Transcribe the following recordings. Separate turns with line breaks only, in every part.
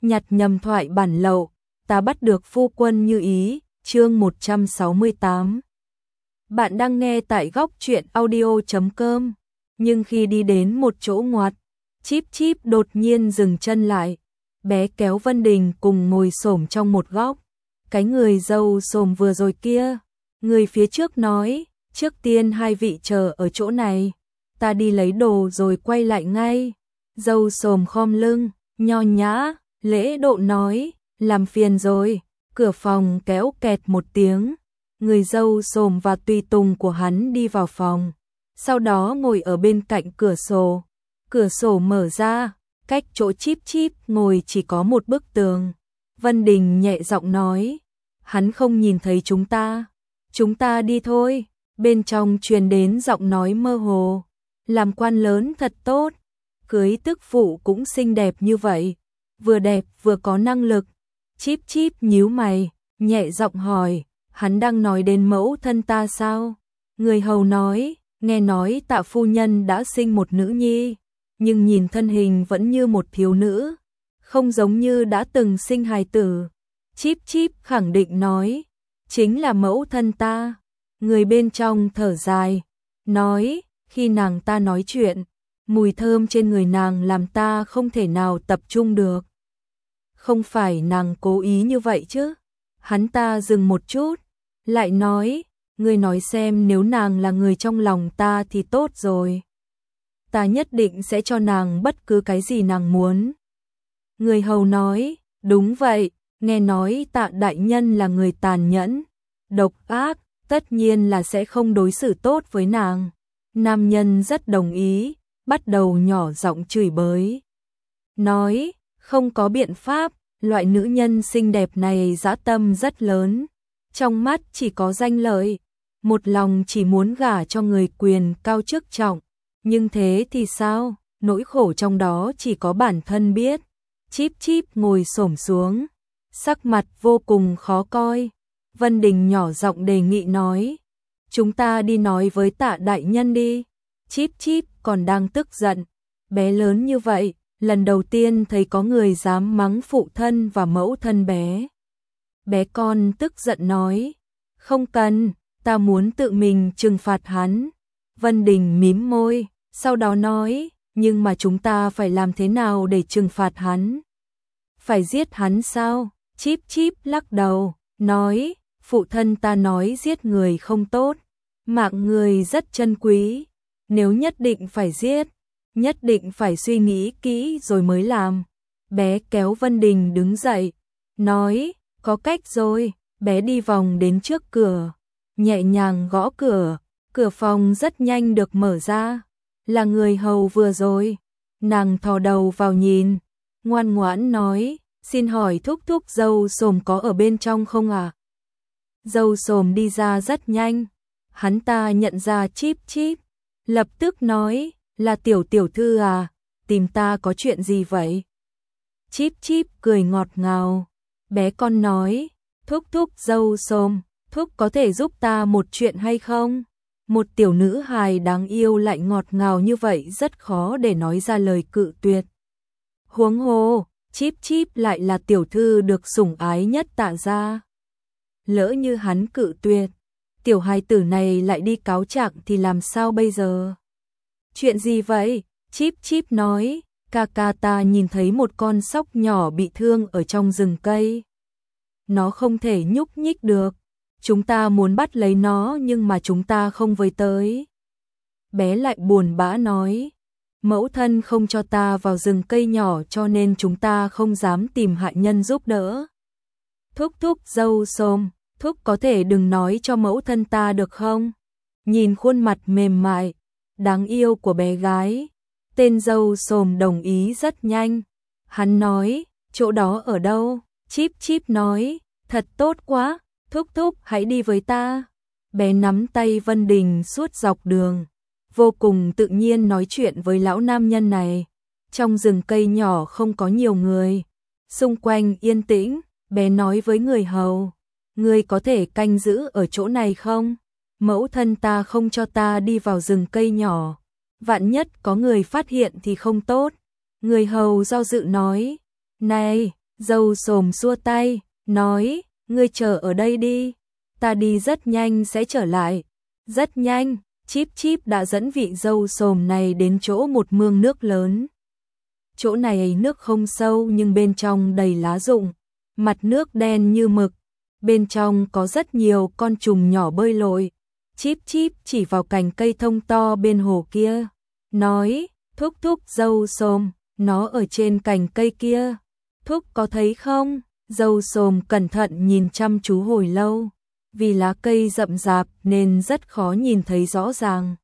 nhặt nhầm thoại bản lậu, ta bắt được phu quân như ý, chương 168. Bạn đang nghe tại góc truyện audio.com, nhưng khi đi đến một chỗ ngoặt, Chíp Chíp đột nhiên dừng chân lại, bé kéo Vân Đình cùng ngồi xổm trong một góc. Cái người dâu xồm vừa rồi kia, người phía trước nói, trước tiên hai vị chờ ở chỗ này, ta đi lấy đồ rồi quay lại ngay. Dâu xồm khom lưng, nho nhã, lễ độ nói, làm phiền rồi. Cửa phòng kéo kẹt một tiếng, người dâu xồm và tùy tùng của hắn đi vào phòng, sau đó ngồi ở bên cạnh cửa sổ. Cửa sổ mở ra, cách chỗ Chíp Chíp ngồi chỉ có một bức tường. Vân Đình nhẹ giọng nói, hắn không nhìn thấy chúng ta đi thôi. Bên trong truyền đến giọng nói mơ hồ, làm quan lớn thật tốt, cưới tức phụ cũng xinh đẹp như vậy, vừa đẹp vừa có năng lực. Chíp Chíp nhíu mày, nhẹ giọng hỏi, hắn đang nói đến mẫu thân ta sao? Người hầu nói, nghe nói Tạ phu nhân đã sinh một nữ nhi, nhưng nhìn thân hình vẫn như một thiếu nữ, không giống như đã từng sinh hài tử. Chíp Chíp khẳng định nói, chính là mẫu thân ta. Người bên trong thở dài, nói, khi nàng ta nói chuyện, mùi thơm trên người nàng làm ta không thể nào tập trung được. Không phải nàng cố ý như vậy chứ? Hắn ta dừng một chút, lại nói, ngươi nói xem nếu nàng là người trong lòng ta thì tốt rồi. Ta nhất định sẽ cho nàng bất cứ cái gì nàng muốn. Người hầu nói, đúng vậy, nghe nói Tạ đại nhân là người tàn nhẫn, độc ác, tất nhiên là sẽ không đối xử tốt với nàng. Nam nhân rất đồng ý, bắt đầu nhỏ giọng chửi bới. Nói, không có biện pháp, loại nữ nhân xinh đẹp này dã tâm rất lớn. Trong mắt chỉ có danh lợi, một lòng chỉ muốn gả cho người quyền cao chức trọng. Nhưng thế thì sao, nỗi khổ trong đó chỉ có bản thân biết. Chíp Chíp ngồi xổm xuống, sắc mặt vô cùng khó coi. Vân Đình nhỏ giọng đề nghị nói, chúng ta đi nói với Tạ đại nhân đi. Chíp Chíp còn đang tức giận, bé lớn như vậy, lần đầu tiên thấy có người dám mắng phụ thân và mẫu thân bé. Bé con tức giận nói, không cần, ta muốn tự mình trừng phạt hắn. Vân Đình mím môi, sau đó nói, nhưng mà chúng ta phải làm thế nào để trừng phạt hắn? Phải giết hắn sao? Chíp Chíp lắc đầu, nói, phụ thân ta nói giết người không tốt, mạng người rất chân quý, nếu nhất định phải giết, nhất định phải suy nghĩ kỹ rồi mới làm. Bé kéo Vân Đình đứng dậy, nói, có cách rồi. Bé đi vòng đến trước cửa, nhẹ nhàng gõ cửa, cửa phòng rất nhanh được mở ra, là người hầu vừa rồi. Nàng thò đầu vào nhìn, ngoan ngoãn nói, xin hỏi thúc thúc dâu xồm có ở bên trong không ạ? Dâu xồm đi ra rất nhanh, hắn ta nhận ra Chíp Chíp, lập tức nói, là tiểu thư à, tìm ta có chuyện gì vậy? Chíp Chíp cười ngọt ngào, bé con nói, thúc thúc dâu xồm, thúc có thể giúp ta một chuyện hay không? Một tiểu nữ hài đáng yêu lại ngọt ngào như vậy rất khó để nói ra lời cự tuyệt. Huống hồ, Chíp Chíp lại là tiểu thư được sủng ái nhất Tạ gia. Lỡ như hắn cự tuyệt, tiểu hài tử này lại đi cáo trạng thì làm sao bây giờ? Chuyện gì vậy? Chíp Chíp nói, ca ca ta nhìn thấy một con sóc nhỏ bị thương ở trong rừng cây. Nó không thể nhúc nhích được. Chúng ta muốn bắt lấy nó nhưng mà chúng ta không với tới. Bé lại buồn bã nói, mẫu thân không cho ta vào rừng cây nhỏ cho nên chúng ta không dám tìm hạ nhân giúp đỡ. Thúc thúc dâu xồm, thúc có thể đừng nói cho mẫu thân ta được không? Nhìn khuôn mặt mềm mại, đáng yêu của bé gái, tên dâu xồm đồng ý rất nhanh. Hắn nói, chỗ đó ở đâu? Chíp Chíp nói, thật tốt quá, thúc thúc hãy đi với ta. Bé nắm tay Vân Đình suốt dọc đường, vô cùng tự nhiên nói chuyện với lão nam nhân này. Trong rừng cây nhỏ không có nhiều người, xung quanh yên tĩnh, bé nói với người hầu, ngươi có thể canh giữ ở chỗ này không? Mẫu thân ta không cho ta đi vào rừng cây nhỏ, vạn nhất có người phát hiện thì không tốt. Người hầu do dự nói, này, Dâu xồm xua tay, nói, ngươi chờ ở đây đi, ta đi rất nhanh sẽ trở lại. Rất nhanh, Chíp Chíp đã dẫn vị dâu xồm này đến chỗ một mương nước lớn. Chỗ này nước không sâu nhưng bên trong đầy lá rụng, mặt nước đen như mực, bên trong có rất nhiều con trùng nhỏ bơi lội. Chíp Chíp chỉ vào cành cây thông to bên hồ kia, nói, thúc thúc dâu xồm, nó ở trên cành cây kia, thúc có thấy không? Dâu xồm cẩn thận nhìn chăm chú hồi lâu, vì lá cây rậm rạp nên rất khó nhìn thấy rõ ràng.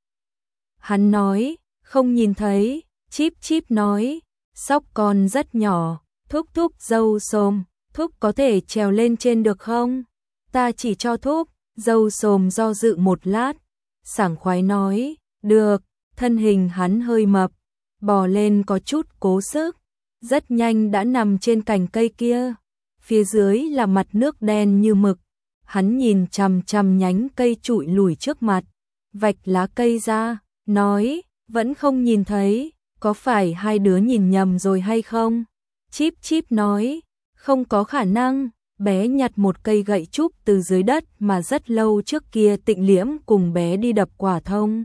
Hắn nói, không nhìn thấy. Chíp Chíp nói, sóc con rất nhỏ, thúc thúc dâu xồm, thúc có thể trèo lên trên được không? Ta chỉ cho thúc. Dâu xồm do dự một lát, sảng khoái nói, được. Thân hình hắn hơi mập, bò lên có chút cố sức, rất nhanh đã nằm trên cành cây kia. Phía dưới là mặt nước đen như mực. Hắn nhìn chằm chằm nhánh cây trụi lùi trước mặt, vạch lá cây ra, nói, vẫn không nhìn thấy, có phải hai đứa nhìn nhầm rồi hay không? Chíp Chíp nói, không có khả năng. Bé nhặt một cây gậy trúc từ dưới đất mà rất lâu trước kia Tịnh Liễm cùng bé đi đập quả thông.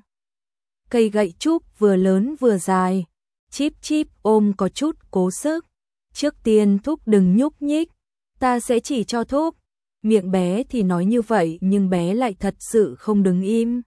Cây gậy trúc vừa lớn vừa dài, Chíp Chíp ôm có chút cố sức. Trước tiên thúc đừng nhúc nhích, ta sẽ chỉ cho thúc. Miệng bé thì nói như vậy nhưng bé lại thật sự không đứng im.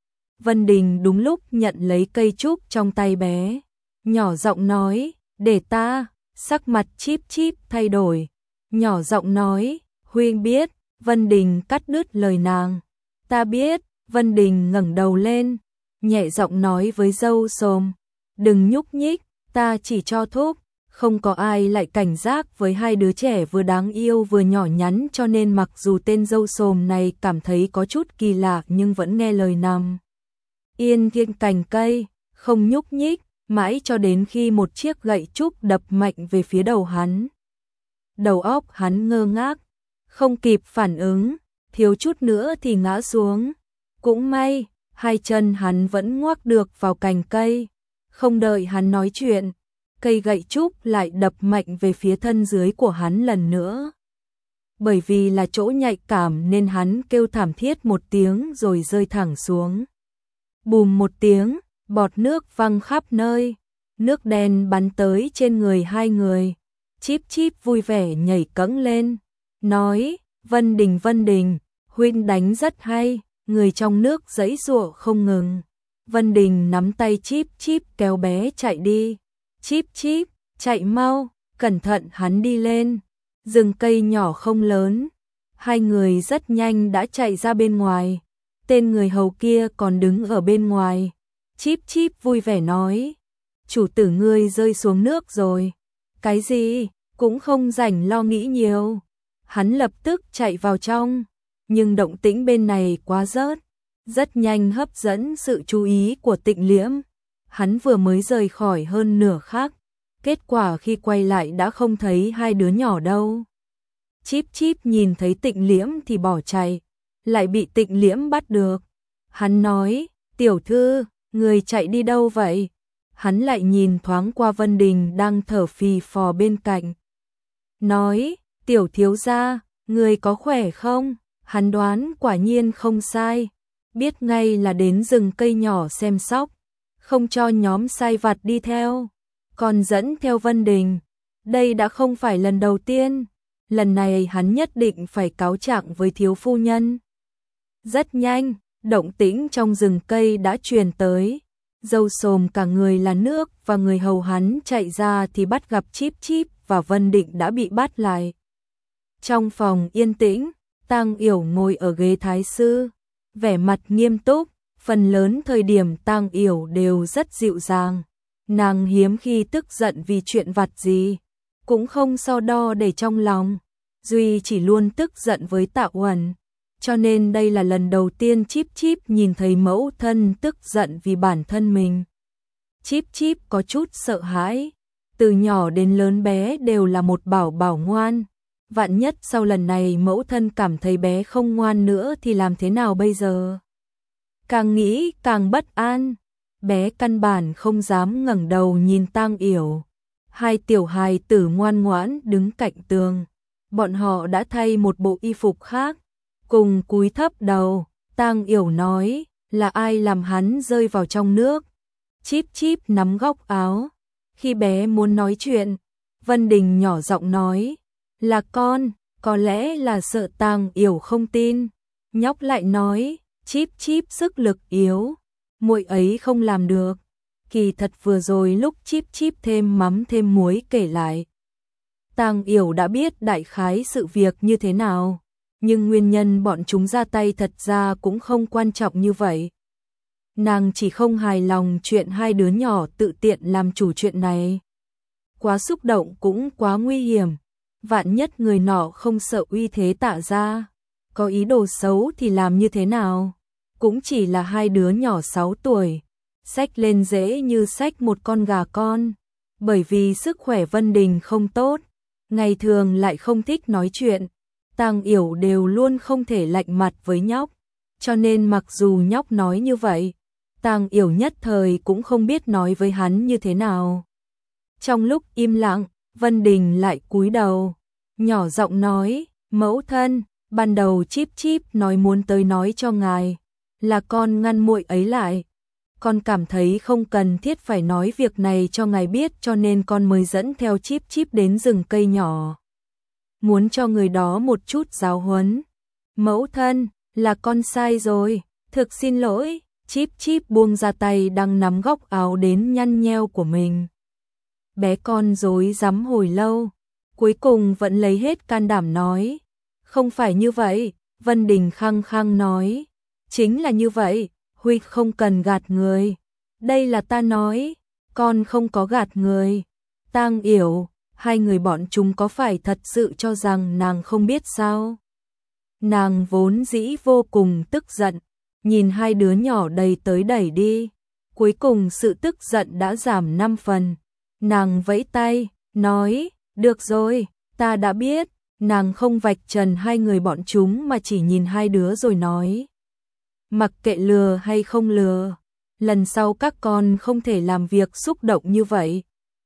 Vân Đình đúng lúc nhận lấy cây trúc trong tay bé, nhỏ giọng nói, để ta. Sắc mặt Chíp Chíp thay đổi, nhỏ giọng nói, Huynh biết. Vân Đình cắt đứt lời nàng, ta biết. Vân Đình ngẩng đầu lên, nhẹ giọng nói với dâu xồm, đừng nhúc nhích, ta chỉ cho thúc. Không có ai lại cảnh giác với hai đứa trẻ vừa đáng yêu vừa nhỏ nhắn, cho nên mặc dù tên dâu xồm này cảm thấy có chút kỳ lạ nhưng vẫn nghe lời nằm yên trên cành cây, không nhúc nhích, mãi cho đến khi một chiếc gậy trúc đập mạnh về phía đầu hắn. Đầu óc hắn ngơ ngác, không kịp phản ứng, thiếu chút nữa thì ngã xuống. Cũng may, hai chân hắn vẫn ngoắc được vào cành cây. Không đợi hắn nói chuyện, cây gậy trúc lại đập mạnh về phía thân dưới của hắn lần nữa. Bởi vì là chỗ nhạy cảm nên hắn kêu thảm thiết một tiếng rồi rơi thẳng xuống. Bùm một tiếng, bọt nước văng khắp nơi, nước đen bắn tới trên người hai người. Chíp Chíp vui vẻ nhảy cẫng lên, nói, Vân Đình, huynh đánh rất hay. Người trong nước giãy giụa không ngừng. Vân Đình nắm tay Chíp Chíp kéo bé chạy đi. Chíp Chíp, chạy mau, cẩn thận. Hắn đi lên. Rừng cây nhỏ không lớn. Hai người rất nhanh đã chạy ra bên ngoài. Tên người hầu kia còn đứng ở bên ngoài. Chíp Chíp vui vẻ nói, chủ tử ngươi rơi xuống nước rồi. Cái gì? Cũng không rảnh lo nghĩ nhiều. Hắn lập tức chạy vào trong, nhưng động tĩnh bên này quá rớt, rất nhanh hấp dẫn sự chú ý của Tịnh Liễm. Hắn vừa mới rời khỏi hơn nửa khắc, kết quả khi quay lại đã không thấy hai đứa nhỏ đâu. Chíp Chíp nhìn thấy Tịnh Liễm thì bỏ chạy, lại bị Tịnh Liễm bắt được. Hắn nói, tiểu thư, người chạy đi đâu vậy? Hắn lại nhìn thoáng qua Vân Đình đang thở phì phò bên cạnh. Nói, tiểu thiếu gia, người có khỏe không? Hắn đoán quả nhiên không sai, biết ngay là đến rừng cây nhỏ xem sóc, không cho nhóm sai vặt đi theo, còn dẫn theo Vân Đình. Đây đã không phải lần đầu tiên, lần này hắn nhất định phải cáo trạng với thiếu phu nhân. Rất nhanh, động tĩnh trong rừng cây đã truyền tới, dâu xồm cả người là nước và người hầu hắn chạy ra thì bắt gặp Chíp Chíp và Vân Định đã bị bắt lại. Trong phòng yên tĩnh, Tang Yểu ngồi ở ghế thái sư, vẻ mặt nghiêm túc, phần lớn thời điểm Tang Yểu đều rất dịu dàng. Nàng hiếm khi tức giận vì chuyện vặt gì, cũng không so đo để trong lòng, duy chỉ luôn tức giận với Tạ Uẩn. Cho nên đây là lần đầu tiên Chíp Chíp nhìn thấy mẫu thân tức giận vì bản thân mình. Chíp Chíp có chút sợ hãi, từ nhỏ đến lớn bé đều là một bảo bảo ngoan. Vạn nhất sau lần này mẫu thân cảm thấy bé không ngoan nữa thì làm thế nào bây giờ? Càng nghĩ càng bất an, bé căn bản không dám ngẩng đầu nhìn Tang Yểu. Hai tiểu hài tử ngoan ngoãn đứng cạnh tường. Bọn họ đã thay một bộ y phục khác, cùng cúi thấp đầu. Tang Yểu nói, là ai làm hắn rơi vào trong nước? Chíp chíp nắm góc áo. Khi bé muốn nói chuyện, Vân Đình nhỏ giọng nói, là con, có lẽ là sợ Tang Yểu không tin. Nhóc lại nói, chíp chíp sức lực yếu, muội ấy không làm được. Kỳ thật vừa rồi lúc chíp chíp thêm mắm thêm muối kể lại, Tang Yểu đã biết đại khái sự việc như thế nào, nhưng nguyên nhân bọn chúng ra tay thật ra cũng không quan trọng như vậy. Nàng chỉ không hài lòng chuyện hai đứa nhỏ tự tiện làm chủ chuyện này. Quá xúc động cũng quá nguy hiểm, vạn nhất người nọ không sợ uy thế Tạ gia, có ý đồ xấu thì làm như thế nào? Cũng chỉ là hai đứa nhỏ 6 tuổi, xách lên dễ như xách một con gà con, bởi vì sức khỏe Vân Đình không tốt, ngày thường lại không thích nói chuyện, Tang Yểu đều luôn không thể lạnh mặt với nhóc, cho nên mặc dù nhóc nói như vậy, Tang Yểu nhất thời cũng không biết nói với hắn như thế nào. Trong lúc im lặng, Vân Đình lại cúi đầu, nhỏ giọng nói, mẫu thân, ban đầu Chíp Chíp nói muốn tới nói cho ngài, là con ngăn muội ấy lại. Con cảm thấy không cần thiết phải nói việc này cho ngài biết cho nên con mới dẫn theo Chíp Chíp đến rừng cây nhỏ. Muốn cho người đó một chút giáo huấn. Mẫu thân, là con sai rồi, thực xin lỗi. Chíp Chíp buông ra tay đang nắm góc áo đến nhăn nheo của mình. Bé con rối rắm hồi lâu, cuối cùng vẫn lấy hết can đảm nói. Không phải như vậy, Vân Đình khăng khăng nói. Chính là như vậy, Huy không cần gạt người. Đây là ta nói, con không có gạt người. Tang Yểu, hai người bọn chúng có phải thật sự cho rằng nàng không biết sao? Nàng vốn dĩ vô cùng tức giận, nhìn hai đứa nhỏ đầy tới đẩy đi. Cuối cùng sự tức giận đã giảm 5 phần. Nàng vẫy tay, nói, được rồi, ta đã biết. Nàng không vạch trần hai người bọn chúng mà chỉ nhìn hai đứa rồi nói. Mặc kệ lừa hay không lừa, lần sau các con không thể làm việc xúc động như vậy.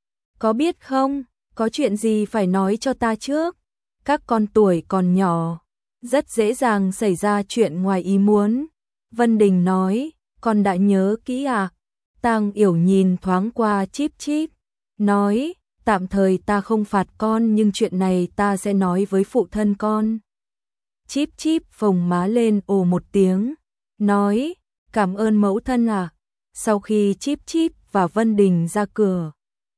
Có biết không, có chuyện gì phải nói cho ta trước. Các con tuổi còn nhỏ, rất dễ dàng xảy ra chuyện ngoài ý muốn. Vân Đình nói, con đã nhớ kỹ à? Tang Yểu nhìn thoáng qua Chíp Chíp, nói, tạm thời ta không phạt con nhưng chuyện này ta sẽ nói với phụ thân con. Chíp Chíp phồng má lên ồ một tiếng, nói, cảm ơn mẫu thân à. Sau khi Chíp Chíp và Vân Đình ra cửa,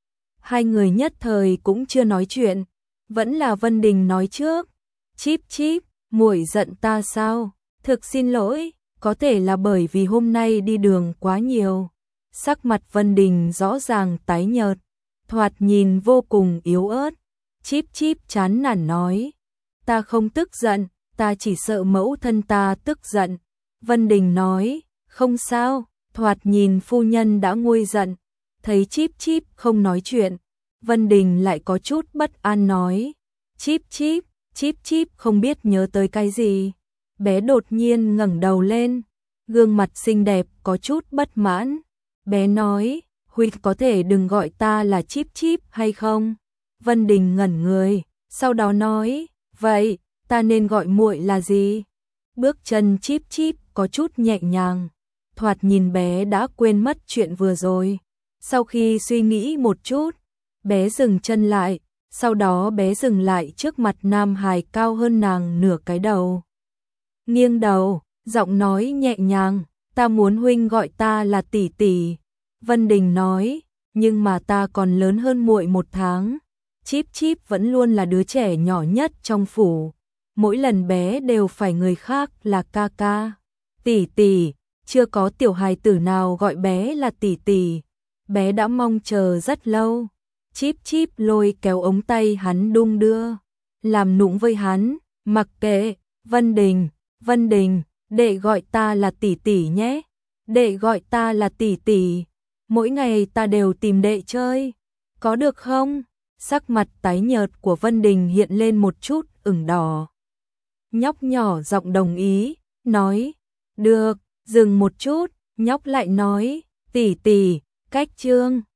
hai người nhất thời cũng chưa nói chuyện, vẫn là Vân Đình nói trước. Chíp Chíp, muội giận ta sao? Thực xin lỗi, có thể là bởi vì hôm nay đi đường quá nhiều. Sắc mặt Vân Đình rõ ràng tái nhợt, thoạt nhìn vô cùng yếu ớt. Chíp Chíp chán nản nói, ta không tức giận, ta chỉ sợ mẫu thân ta tức giận. Vân Đình nói, không sao, thoạt nhìn phu nhân đã nguôi giận. Thấy Chíp Chíp không nói chuyện, Vân Đình lại có chút bất an nói, Chíp Chíp, Chíp Chíp không biết nhớ tới cái gì. Bé đột nhiên ngẩng đầu lên, gương mặt xinh đẹp có chút bất mãn. Bé nói, Huy có thể đừng gọi ta là Chíp Chíp hay không? Vân Đình ngẩn người, sau đó nói, vậy, ta nên gọi muội là gì? Bước chân Chíp Chíp có chút nhẹ nhàng, thoạt nhìn bé đã quên mất chuyện vừa rồi. Sau khi suy nghĩ một chút, bé dừng chân lại, sau đó bé dừng lại trước mặt nam hài cao hơn nàng nửa cái đầu. Nghiêng đầu, giọng nói nhẹ nhàng, ta muốn huynh gọi ta là tỷ tỷ. Vân Đình nói, nhưng mà ta còn lớn hơn muội 1 tháng. Chíp Chíp vẫn luôn là đứa trẻ nhỏ nhất trong phủ. Mỗi lần bé đều phải người khác là ca ca. Tỷ tỷ, chưa có tiểu hài tử nào gọi bé là tỷ tỷ. Bé đã mong chờ rất lâu. Chíp Chíp lôi kéo ống tay hắn đung đưa, làm nũng với hắn, mặc kệ, Vân Đình, đệ gọi ta là tỷ tỷ nhé. Đệ gọi ta là tỷ tỷ. Mỗi ngày ta đều tìm đệ chơi, có được không? Sắc mặt tái nhợt của Vân Đình hiện lên một chút ửng đỏ. Nhóc nhỏ giọng đồng ý, nói, được, dừng một chút, nhóc lại nói, tỷ tỷ, cách chương